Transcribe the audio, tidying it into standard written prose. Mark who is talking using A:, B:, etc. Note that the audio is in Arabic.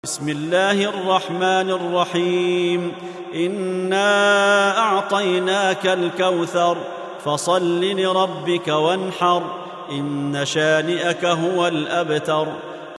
A: بسم الله الرحمن الرحيم. إنا أعطيناك الكوثر فصل لربك وانحر إن شانئك هو الأبتر.